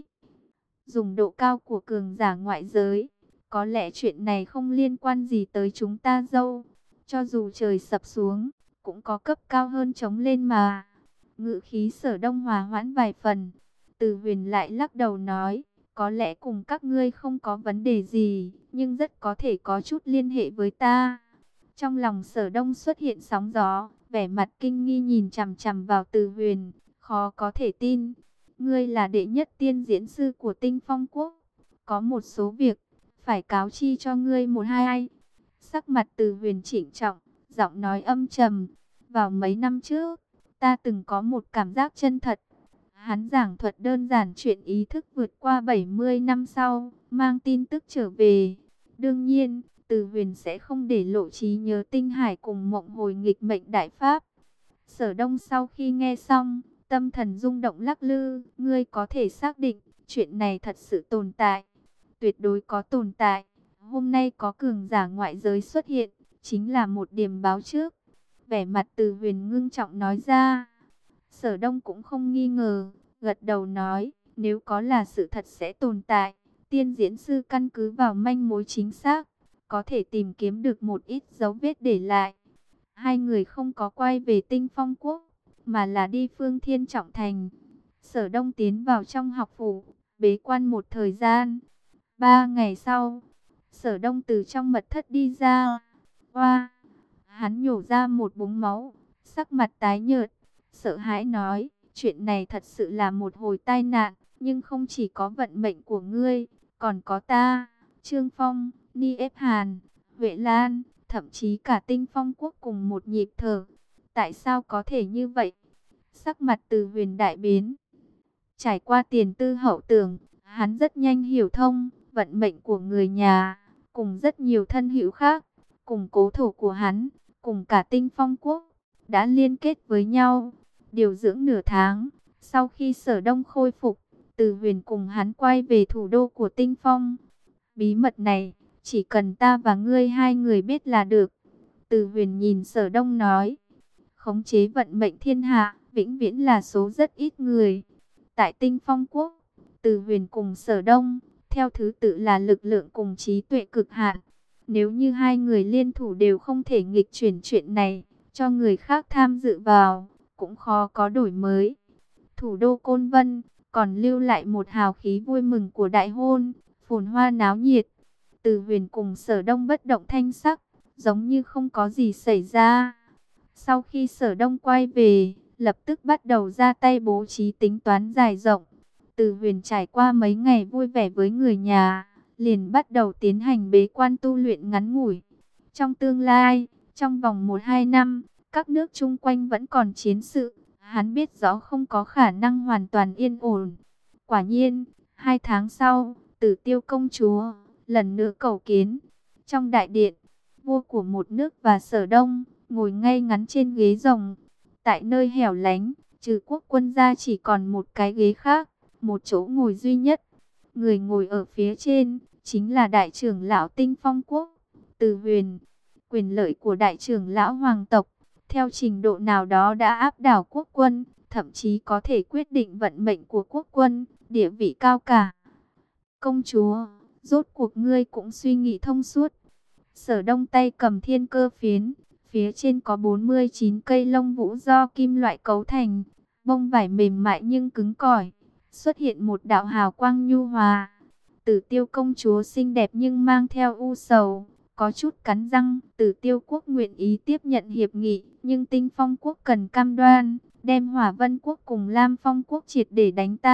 Dùng độ cao của cường giả ngoại giới, có lẽ chuyện này không liên quan gì tới chúng ta dâu. Cho dù trời sập xuống, cũng có cấp cao hơn chống lên mà. Ngự khí Sở Đông hòa hoãn vài phần. Từ Huyền lại lắc đầu nói, có lẽ cùng các ngươi không có vấn đề gì, nhưng rất có thể có chút liên hệ với ta. Trong lòng Sở Đông xuất hiện sóng gió, vẻ mặt kinh nghi nhìn chằm chằm vào Từ Huyền, khó có thể tin. Ngươi là đệ nhất tiên diễn sư của Tinh Phong Quốc, có một số việc phải cáo chi cho ngươi một hai ai. Sắc mặt Từ Huyền chỉnh trọng, giọng nói âm trầm. Vào mấy năm trước, ta từng có một cảm giác chân thật. Hắn giảng thuật đơn giản chuyện ý thức vượt qua bảy mươi năm sau, mang tin tức trở về. Đương nhiên, Từ Huyền sẽ không để lộ trí nhớ tinh hải cùng mộng hồi nghịch mệnh đại pháp. Sở Đông sau khi nghe xong, tâm thần rung động lắc lư. Ngươi có thể xác định, chuyện này thật sự tồn tại. Tuyệt đối có tồn tại. Hôm nay có cường giả ngoại giới xuất hiện, chính là một điểm báo trước. Vẻ mặt Từ Huyền ngưng trọng nói ra. Sở Đông cũng không nghi ngờ, gật đầu nói, nếu có là sự thật sẽ tồn tại. Tiên diễn sư căn cứ vào manh mối chính xác, có thể tìm kiếm được một ít dấu vết để lại. Hai người không có quay về Tinh Phong Quốc, mà là đi Phương Thiên Trọng Thành. Sở Đông tiến vào trong học phủ, bế quan một thời gian. Ba ngày sau, Sở Đông từ trong mật thất đi ra. Hoa, hắn nhổ ra một búng máu, sắc mặt tái nhợt, sợ hãi nói, chuyện này thật sự là một hồi tai nạn, nhưng không chỉ có vận mệnh của ngươi, còn có ta, Trương Phong, Ni Ép Hàn, Huệ Lan, thậm chí cả Tinh Phong Quốc cùng một nhịp thở. Tại sao có thể như vậy? Sắc mặt Từ Huyền đại biến. Trải qua tiền tư hậu tưởng, hắn rất nhanh hiểu thông, vận mệnh của người nhà, cùng rất nhiều thân hữu khác, cùng cố thổ của hắn, cùng cả Tinh Phong Quốc, đã liên kết với nhau. Điều dưỡng nửa tháng, sau khi Sở Đông khôi phục, Từ Huyền cùng hắn quay về thủ đô của Tinh Phong. Bí mật này, chỉ cần ta và ngươi hai người biết là được. Từ Huyền nhìn Sở Đông nói, khống chế vận mệnh thiên hạ, vĩnh viễn là số rất ít người. Tại Tinh Phong Quốc, Từ Huyền cùng Sở Đông, theo thứ tự là lực lượng cùng trí tuệ cực hạn. Nếu như hai người liên thủ đều không thể nghịch chuyển chuyện này, cho người khác tham dự vào, cũng khó có đổi mới. Thủ đô Côn Vân còn lưu lại một hào khí vui mừng của đại hôn, phồn hoa náo nhiệt. Từ Huyền cùng Sở Đông bất động thanh sắc, giống như không có gì xảy ra. Sau khi Sở Đông quay về, lập tức bắt đầu ra tay bố trí tính toán dài rộng. Từ Huyền trải qua mấy ngày vui vẻ với người nhà, liền bắt đầu tiến hành bế quan tu luyện ngắn ngủi. Trong tương lai, trong vòng một hai năm, các nước chung quanh vẫn còn chiến sự, hắn biết rõ không có khả năng hoàn toàn yên ổn. Quả nhiên, hai tháng sau, Tử Tiêu công chúa lần nữa cầu kiến. Trong đại điện, vua của một nước và Sở Đông ngồi ngay ngắn trên ghế rồng. Tại nơi hẻo lánh, trừ quốc quân ra chỉ còn một cái ghế khác, một chỗ ngồi duy nhất. Người ngồi ở phía trên chính là đại trưởng lão Tinh Phong Quốc, Từ Huyền. Quyền lợi của đại trưởng lão hoàng tộc, theo trình độ nào đó đã áp đảo quốc quân, thậm chí có thể quyết định vận mệnh của quốc quân, địa vị cao cả. Công chúa, rốt cuộc ngươi cũng suy nghĩ thông suốt. Sở Đông tay cầm thiên cơ phiến, phía trên có bốn mươi chín cây lông vũ do kim loại cấu thành, bông vải mềm mại nhưng cứng cỏi, xuất hiện một đạo hào quang nhu hòa. Tử Tiêu công chúa xinh đẹp nhưng mang theo u sầu, có chút cắn răng. Tử Tiêu quốc nguyện ý tiếp nhận hiệp nghị, nhưng Tinh Phong quốc cần cam đoan đem Hỏa Vân quốc cùng Lam Phong quốc triệt để đánh tan,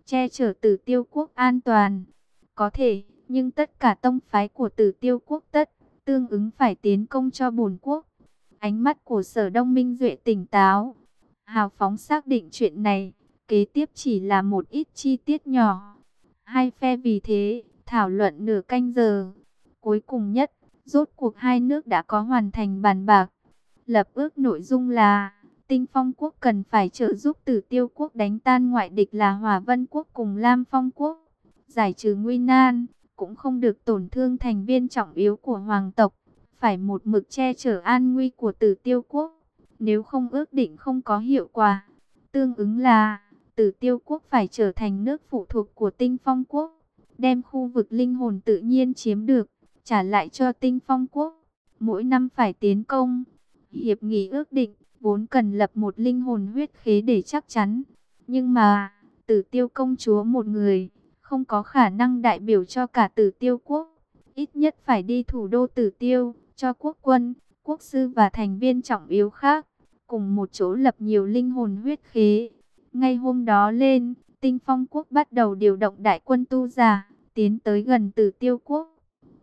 che chở Tử Tiêu quốc an toàn. Có thể, nhưng tất cả tông phái của Tử Tiêu quốc tất tương ứng phải tiến công cho bổn quốc. Ánh mắt của Sở Đông Minh Duệ tỉnh táo, hào phóng xác định chuyện này, kế tiếp chỉ là một ít chi tiết nhỏ. Hai phe vì thế thảo luận nửa canh giờ. Cuối cùng nhất, rốt cuộc hai nước đã có hoàn thành bàn bạc. Lập ước nội dung là Tinh Phong quốc cần phải trợ giúp Tử Tiêu quốc đánh tan ngoại địch là Hỏa Vân quốc cùng Lam Phong quốc, giải trừ nguy nan, cũng không được tổn thương thành viên trọng yếu của hoàng tộc, phải một mực che chở an nguy của Tử Tiêu quốc. Nếu không ước định không có hiệu quả, tương ứng là Tử Tiêu quốc phải trở thành nước phụ thuộc của Tinh Phong quốc, đem khu vực linh hồn tự nhiên chiếm được, trả lại cho Tinh Phong quốc. Mỗi năm phải tiến công. Hiệp nghị ước định vốn cần lập một linh hồn huyết khế để chắc chắn, nhưng mà Tử Tiêu công chúa một người không có khả năng đại biểu cho cả Tử Tiêu quốc, ít nhất phải đi thủ đô Tử Tiêu, cho quốc quân, quốc sư và thành viên trọng yếu khác cùng một chỗ lập nhiều linh hồn huyết khế. Ngay hôm đó lên, Tinh Phong quốc bắt đầu điều động đại quân tu giả tiến tới gần Tử Tiêu quốc.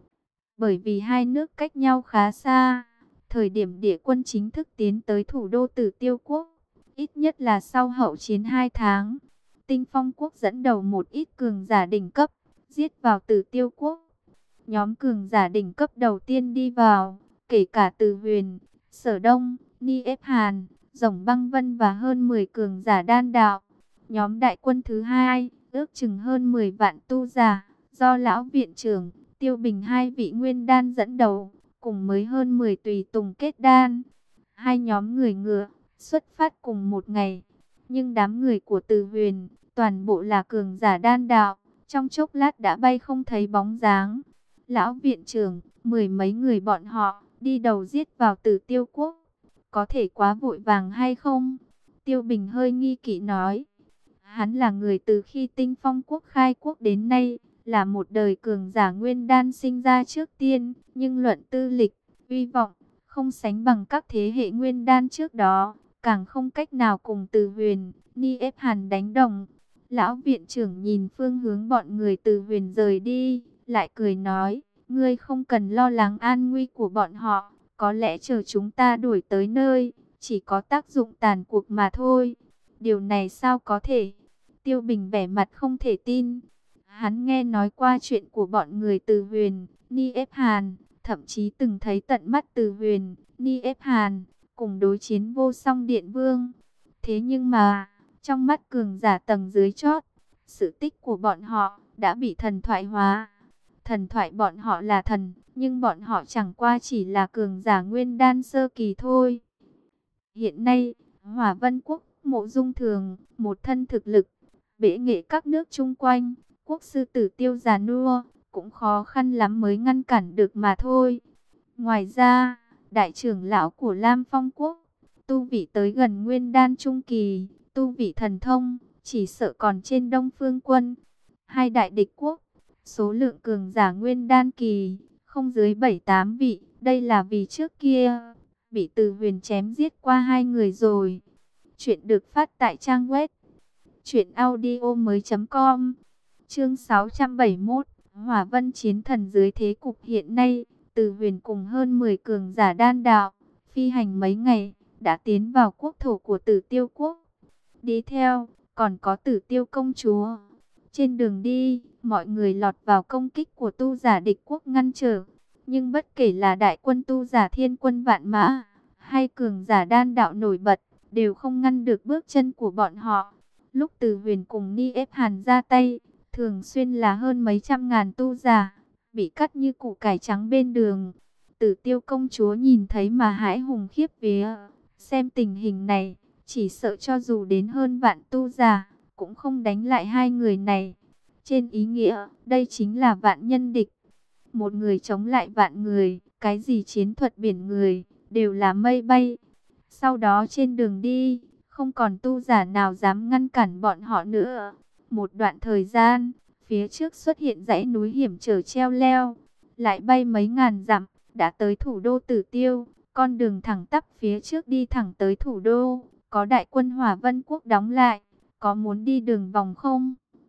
Bởi vì hai nước cách nhau khá xa, thời điểm địa quân chính thức tiến tới thủ đô Tử Tiêu quốc, ít nhất là sau hậu chiến hai tháng. Tinh Phong quốc dẫn đầu một ít cường giả đỉnh cấp, giết vào Tử Tiêu quốc. Nhóm cường giả đỉnh cấp đầu tiên đi vào, kể cả Từ Huyền, Sở Đông, Ni Ép Hàn, Rồng Băng Vân và hơn mười cường giả đan đạo. Nhóm đại quân thứ hai, ước chừng hơn mười vạn tu giả, do lão viện trưởng Tiêu Bình hai vị nguyên đan dẫn đầu, cùng mới hơn mười tùy tùng kết đan. Hai nhóm người ngựa xuất phát cùng một ngày, nhưng đám người của Từ Huyền toàn bộ là cường giả đan đạo, trong chốc lát đã bay không thấy bóng dáng. Lão viện trưởng, mười mấy người bọn họ đi đầu giết vào Tử Tiêu quốc, có thể quá vội vàng hay không? Tiêu Bình hơi nghi kỵ nói. Hắn là người từ khi Tinh Phong quốc khai quốc đến nay, là một đời cường giả nguyên đan sinh ra trước tiên, nhưng luận tư lịch, uy vọng, không sánh bằng các thế hệ nguyên đan trước đó, càng không cách nào cùng Từ Huyền, Ni Ép Hàn đánh đồng. Lão viện trưởng nhìn phương hướng bọn người Từ Huyền rời đi, lại cười nói, ngươi không cần lo lắng an nguy của bọn họ, có lẽ chờ chúng ta đuổi tới nơi, chỉ có tác dụng tàn cuộc mà thôi. Điều này sao có thể? Tiêu Bình vẻ mặt không thể tin. Hắn nghe nói qua chuyện của bọn người Từ Huyền, Ni Ép Hàn, thậm chí từng thấy tận mắt Từ Huyền, Ni Ép Hàn cùng đối chiến vô song Điện Vương. Thế nhưng mà, trong mắt cường giả tầng dưới chót, sự tích của bọn họ đã bị thần thoại hóa. Thần thoại bọn họ là thần, nhưng bọn họ chẳng qua chỉ là cường giả nguyên đan sơ kỳ thôi. Hiện nay, Hỏa Vân quốc, Mộ Dung Thường, một thân thực lực, bệ nghệ các nước chung quanh, quốc sư Tử Tiêu già nua, cũng khó khăn lắm mới ngăn cản được mà thôi. Ngoài ra, đại trưởng lão của Lam Phong quốc, tu vị tới gần nguyên đan trung kỳ, tu vị thần thông, chỉ sợ còn trên Đông Phương quân. Hai đại địch quốc, số lượng cường giả nguyên đan kỳ, không dưới bảy tám vị, đây là vì trước kia bị Từ Huyền chém giết qua hai người rồi. Chuyện được phát tại trang web truyện audio mới chấm com. Chương sáu trăm bảy mươi mốt, Hỏa Vân chiến thần. Dưới thế cục hiện nay, Từ Huyền cùng hơn mười cường giả đan đạo, phi hành mấy ngày, đã tiến vào quốc thổ của Tử Tiêu quốc. Đi theo, còn có Tử Tiêu công chúa. Trên đường đi, mọi người lọt vào công kích của tu giả địch quốc ngăn trở. Nhưng bất kể là đại quân tu giả thiên quân vạn mã, hay cường giả đan đạo nổi bật, đều không ngăn được bước chân của bọn họ. Lúc Từ Huyền cùng Ni Ép Hàn ra tay, thường xuyên là hơn mấy trăm ngàn tu giả, bị cắt như củ cải trắng bên đường. Tử Tiêu công chúa nhìn thấy mà hãi hùng khiếp vía. Xem tình hình này, chỉ sợ cho dù đến hơn vạn tu giả, cũng không đánh lại hai người này. Trên ý nghĩa, đây chính là vạn nhân địch. Một người chống lại vạn người, cái gì chiến thuật biển người, đều là mây bay. Sau đó trên đường đi, không còn tu giả nào dám ngăn cản bọn họ nữa. Một đoạn thời gian, phía trước xuất hiện dãy núi hiểm trở treo leo, lại bay mấy ngàn dặm, đã tới thủ đô Tử Tiêu. Con đường thẳng tắp phía trước đi thẳng tới thủ đô, có đại quân Hỏa Vân quốc đóng lại, có muốn đi đường vòng không?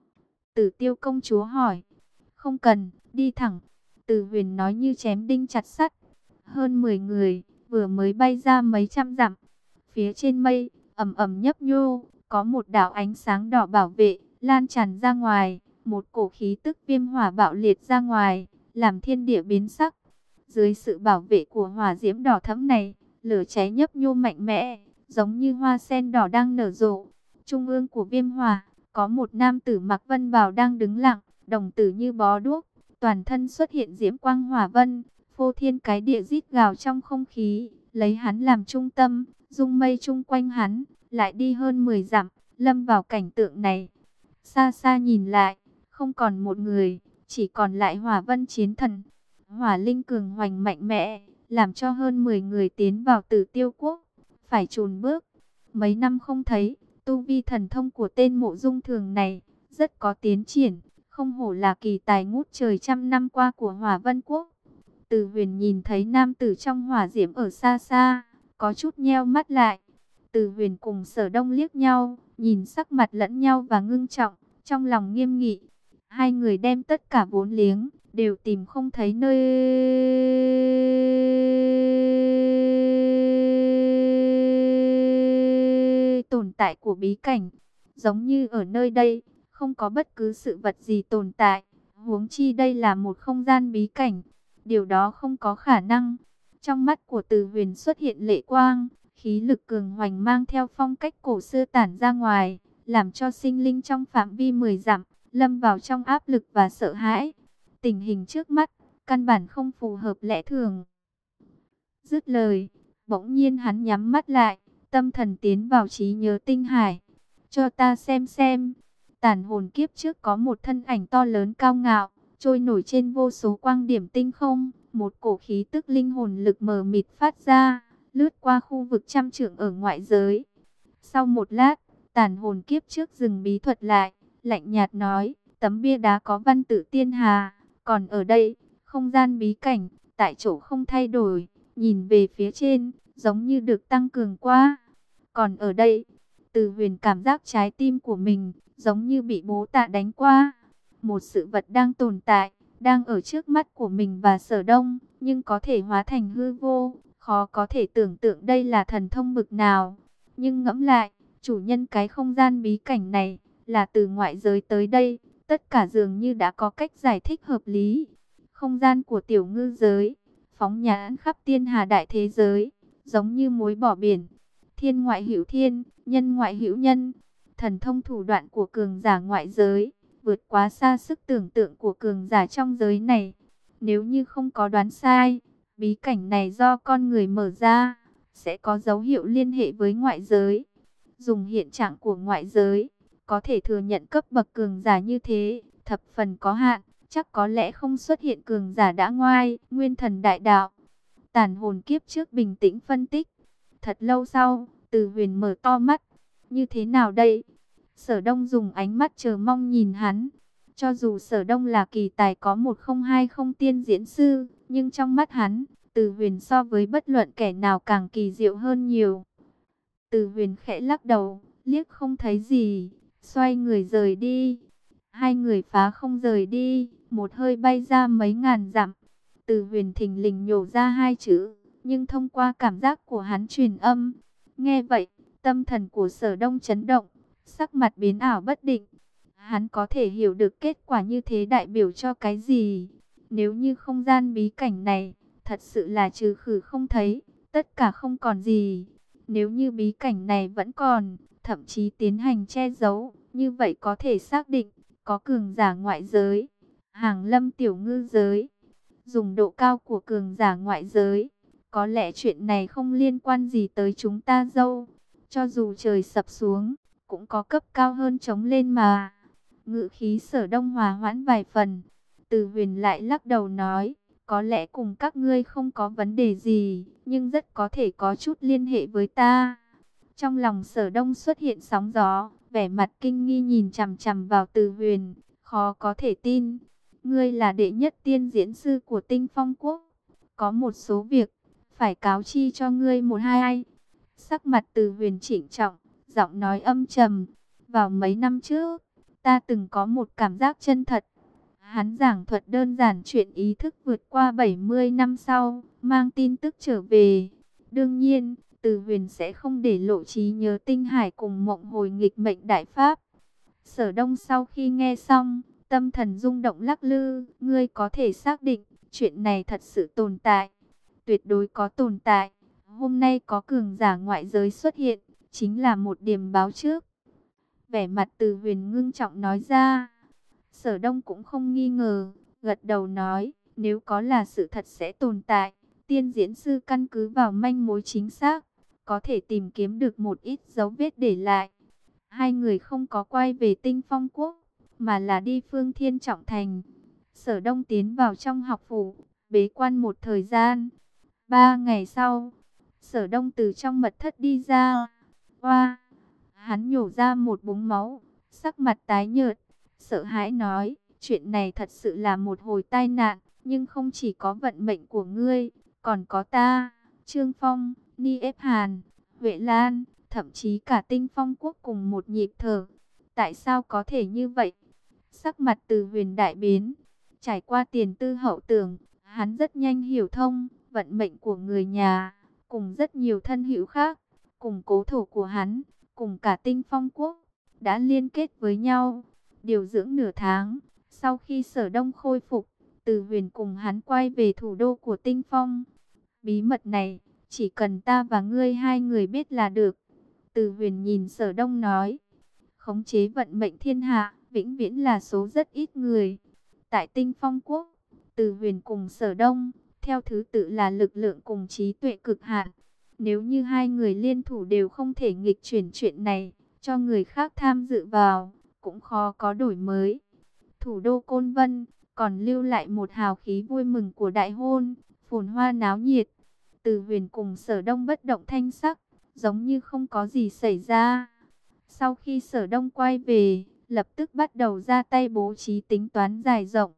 Tử Tiêu công chúa hỏi. Không cần, đi thẳng. Từ Huyền nói như chém đinh chặt sắt. Hơn mười người, vừa mới bay ra mấy trăm dặm. Phía trên mây, ầm ầm nhấp nhô, có một đạo ánh sáng đỏ bảo vệ, lan tràn ra ngoài. Một cổ khí tức viêm hỏa bạo liệt ra ngoài, làm thiên địa biến sắc. Dưới sự bảo vệ của hỏa diễm đỏ thẫm này, lửa cháy nhấp nhô mạnh mẽ, giống như hoa sen đỏ đang nở rộ. Trung ương của viêm hỏa, có một nam tử mặc vân bào đang đứng lặng, đồng tử như bó đuốc, toàn thân xuất hiện diễm quang hỏa vân, phô thiên cái địa rít gào trong không khí, lấy hắn làm trung tâm, dung mây chung quanh hắn, lại đi hơn mười dặm, lâm vào cảnh tượng này. Xa xa nhìn lại, không còn một người, chỉ còn lại hỏa vân chiến thần. Hỏa linh cường hoành mạnh mẽ, làm cho hơn mười người tiến vào Tử Tiêu quốc, phải chùn bước. Mấy năm không thấy, tu vi thần thông của tên Mộ Dung Thường này, rất có tiến triển, không hổ là kỳ tài ngút trời trăm năm qua của Hỏa Vân quốc. Từ Huyền nhìn thấy nam tử trong hỏa diễm ở xa xa, có chút nheo mắt lại. Từ Huyền cùng Sở Đông liếc nhau, nhìn sắc mặt lẫn nhau và ngưng trọng, trong lòng nghiêm nghị. Hai người đem tất cả vốn liếng, đều tìm không thấy nơi tồn tại của bí cảnh. Giống như ở nơi đây, không có bất cứ sự vật gì tồn tại. Huống chi đây là một không gian bí cảnh. Điều đó không có khả năng. Trong mắt của Từ Huyền xuất hiện lệ quang, khí lực cường hoành mang theo phong cách cổ xưa tản ra ngoài, làm cho sinh linh trong phạm vi mười dặm lâm vào trong áp lực và sợ hãi. Tình hình trước mắt căn bản không phù hợp lẽ thường. Dứt lời, bỗng nhiên hắn nhắm mắt lại, tâm thần tiến vào trí nhớ tinh hải. Cho ta xem xem. Tàn hồn kiếp trước có một thân ảnh to lớn cao ngạo, trôi nổi trên vô số quang điểm tinh không, một cổ khí tức linh hồn lực mờ mịt phát ra, lướt qua khu vực trăm trượng ở ngoại giới. Sau một lát, tàn hồn kiếp trước dừng bí thuật lại, lạnh nhạt nói, tấm bia đá có văn tự tiên hà, còn ở đây, không gian bí cảnh, tại chỗ không thay đổi, nhìn về phía trên, giống như được tăng cường qua. Còn ở đây, Từ Huyền cảm giác trái tim của mình, giống như bị bố tạ đánh qua. Một sự vật đang tồn tại, đang ở trước mắt của mình và Sở Đông, nhưng có thể hóa thành hư vô, khó có thể tưởng tượng đây là thần thông bực nào. Nhưng ngẫm lại, chủ nhân cái không gian bí cảnh này, là từ ngoại giới tới đây, tất cả dường như đã có cách giải thích hợp lý. Không gian của tiểu ngư giới, phóng nhãn khắp tiên hà đại thế giới, giống như mối bỏ biển. Thiên ngoại hữu thiên, nhân ngoại hữu nhân. Thần thông thủ đoạn của cường giả ngoại giới, vượt quá xa sức tưởng tượng của cường giả trong giới này. Nếu như không có đoán sai, bí cảnh này do con người mở ra, sẽ có dấu hiệu liên hệ với ngoại giới. Dùng hiện trạng của ngoại giới, có thể thừa nhận cấp bậc cường giả như thế, thập phần có hạn, chắc có lẽ không xuất hiện cường giả đã ngoai, nguyên thần đại đạo. Tàn hồn kiếp trước bình tĩnh phân tích. Thật lâu sau, Từ Huyền mở to mắt. Như thế nào đây? Sở Đông dùng ánh mắt chờ mong nhìn hắn. Cho dù Sở Đông là kỳ tài có một không hai không tiên diễn sư, nhưng trong mắt hắn, Từ Huyền so với bất luận kẻ nào càng kỳ diệu hơn nhiều. Từ Huyền khẽ lắc đầu, liếc không thấy gì, xoay người rời đi. Hai người phá không rời đi, một hơi bay ra mấy ngàn dặm. Từ Huyền thình lình nhổ ra hai chữ, nhưng thông qua cảm giác của hắn truyền âm. Nghe vậy, tâm thần của Sở Đông chấn động, sắc mặt biến ảo bất định. Hắn có thể hiểu được kết quả như thế đại biểu cho cái gì. Nếu như không gian bí cảnh này, thật sự là trừ khử không thấy, tất cả không còn gì. Nếu như bí cảnh này vẫn còn, thậm chí tiến hành che giấu, như vậy có thể xác định, có cường giả ngoại giới, hàng lâm tiểu ngư giới. Dùng độ cao của cường giả ngoại giới, có lẽ chuyện này không liên quan gì tới chúng ta dâu. Cho dù trời sập xuống, cũng có cấp cao hơn chống lên mà. Ngữ khí Sở Đông hòa hoãn vài phần. Từ Huyền lại lắc đầu nói, có lẽ cùng các ngươi không có vấn đề gì, nhưng rất có thể có chút liên hệ với ta. Trong lòng Sở Đông xuất hiện sóng gió, vẻ mặt kinh nghi nhìn chằm chằm vào Từ Huyền, khó có thể tin. Ngươi là đệ nhất tiên diễn sư của Tinh Phong quốc, có một số việc phải cáo chi cho ngươi một hai ai. Sắc mặt Từ Huyền chỉnh trọng, giọng nói âm trầm. Vào mấy năm trước, ta từng có một cảm giác chân thật. Hắn giảng thuật đơn giản chuyện ý thức vượt qua bảy mươi năm sau, mang tin tức trở về. Đương nhiên, Từ Huyền sẽ không để lộ trí nhớ tinh hải cùng mộng hồi nghịch mệnh đại pháp. Sở Đông sau khi nghe xong, tâm thần rung động lắc lư, ngươi có thể xác định, chuyện này thật sự tồn tại. Tuyệt đối có tồn tại. Hôm nay có cường giả ngoại giới xuất hiện, chính là một điểm báo trước. Vẻ mặt Từ Huyền ngưng trọng nói ra. Sở Đông cũng không nghi ngờ, gật đầu nói, nếu có là sự thật sẽ tồn tại. Tiên diễn sư căn cứ vào manh mối chính xác, có thể tìm kiếm được một ít dấu vết để lại. Hai người không có quay về Tinh Phong Quốc, mà là đi Phương Thiên Trọng Thành. Sở Đông tiến vào trong học phủ, bế quan một thời gian. Ba ngày sau, Sở Đông từ trong mật thất đi ra. Oa, hắn nhổ ra một búng máu, sắc mặt tái nhợt, sợ hãi nói, chuyện này thật sự là một hồi tai nạn, nhưng không chỉ có vận mệnh của ngươi, còn có ta, Trương Phong, Ni Ép Hàn, Huệ Lan, thậm chí cả Tinh Phong Quốc cùng một nhịp thở. Tại sao có thể như vậy? Sắc mặt Từ Huyền đại biến, trải qua tiền tư hậu tưởng, hắn rất nhanh hiểu thông, vận mệnh của người nhà, cùng rất nhiều thân hữu khác, cùng cố thổ của hắn, cùng cả Tinh Phong Quốc, đã liên kết với nhau. Điều dưỡng nửa tháng, sau khi Sở Đông khôi phục, Từ Huyền cùng hắn quay về thủ đô của Tinh Phong. Bí mật này, chỉ cần ta và ngươi hai người biết là được. Từ Huyền nhìn Sở Đông nói, khống chế vận mệnh thiên hạ, vĩnh viễn là số rất ít người. Tại Tinh Phong Quốc, Từ Huyền cùng Sở Đông, theo thứ tự là lực lượng cùng trí tuệ cực hạn. Nếu như hai người liên thủ đều không thể nghịch chuyển chuyện này, cho người khác tham dự vào, cũng khó có đổi mới. Thủ đô Côn Vân còn lưu lại một hào khí vui mừng của đại hôn, phồn hoa náo nhiệt. Từ Huyền cùng Sở Đông bất động thanh sắc, giống như không có gì xảy ra. Sau khi Sở Đông quay về, lập tức bắt đầu ra tay bố trí tính toán dài rộng.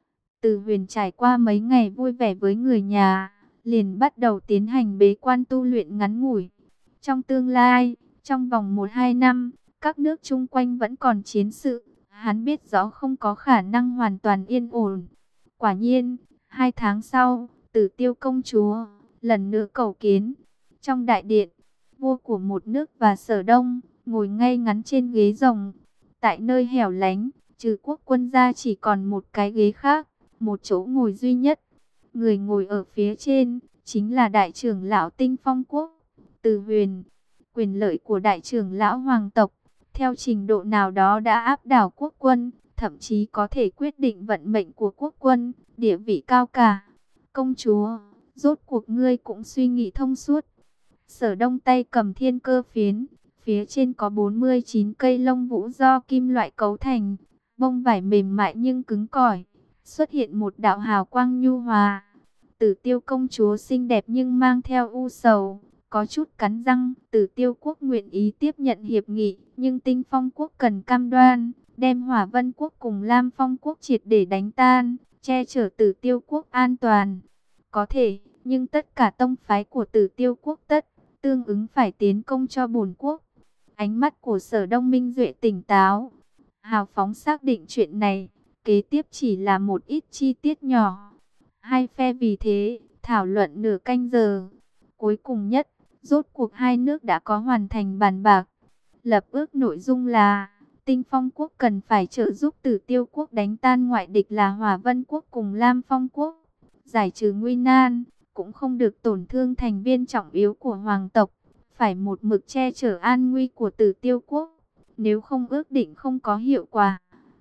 Từ Huyền trải qua mấy ngày vui vẻ với người nhà, liền bắt đầu tiến hành bế quan tu luyện ngắn ngủi. Trong tương lai, trong vòng một hai năm, các nước chung quanh vẫn còn chiến sự, hắn biết rõ không có khả năng hoàn toàn yên ổn. Quả nhiên, hai tháng sau, Tử Tiêu công chúa lần nữa cầu kiến. Trong đại điện, vua của một nước và Sở Đông ngồi ngay ngắn trên ghế rồng. Tại nơi hẻo lánh, trừ quốc quân ra chỉ còn một cái ghế khác, một chỗ ngồi duy nhất. Người ngồi ở phía trên chính là đại trưởng lão Tinh Phong Quốc, Từ Huyền. Quyền lợi của đại trưởng lão hoàng tộc, theo trình độ nào đó đã áp đảo quốc quân, thậm chí có thể quyết định vận mệnh của quốc quân, địa vị cao cả. Công chúa, rốt cuộc ngươi cũng suy nghĩ thông suốt. Sở Đông tay cầm thiên cơ phiến, phía trên có bốn mươi chín cây lông vũ do kim loại cấu thành, bông vải mềm mại nhưng cứng cỏi, xuất hiện một đạo hào quang nhu hòa. Tử Tiêu công chúa xinh đẹp nhưng mang theo u sầu, có chút cắn răng. Tử Tiêu quốc nguyện ý tiếp nhận hiệp nghị, nhưng Tinh Phong quốc cần cam đoan đem Hỏa Vân quốc cùng Lam Phong quốc triệt để đánh tan, che chở Tử Tiêu quốc an toàn. Có thể, nhưng tất cả tông phái của Tử Tiêu quốc tất tương ứng phải tiến công cho bổn quốc. Ánh mắt của Sở Đông minh duệ tỉnh táo, hào phóng xác định chuyện này, kế tiếp chỉ là một ít chi tiết nhỏ. Hai phe vì thế thảo luận nửa canh giờ. Cuối cùng nhất, rốt cuộc hai nước đã có hoàn thành bàn bạc. Lập ước nội dung là Tinh Phong quốc cần phải trợ giúp Tử Tiêu quốc đánh tan ngoại địch là Hỏa Vân quốc cùng Lam Phong quốc, giải trừ nguy nan, cũng không được tổn thương thành viên trọng yếu của hoàng tộc, phải một mực che chở an nguy của Tử Tiêu quốc. Nếu không ước định không có hiệu quả.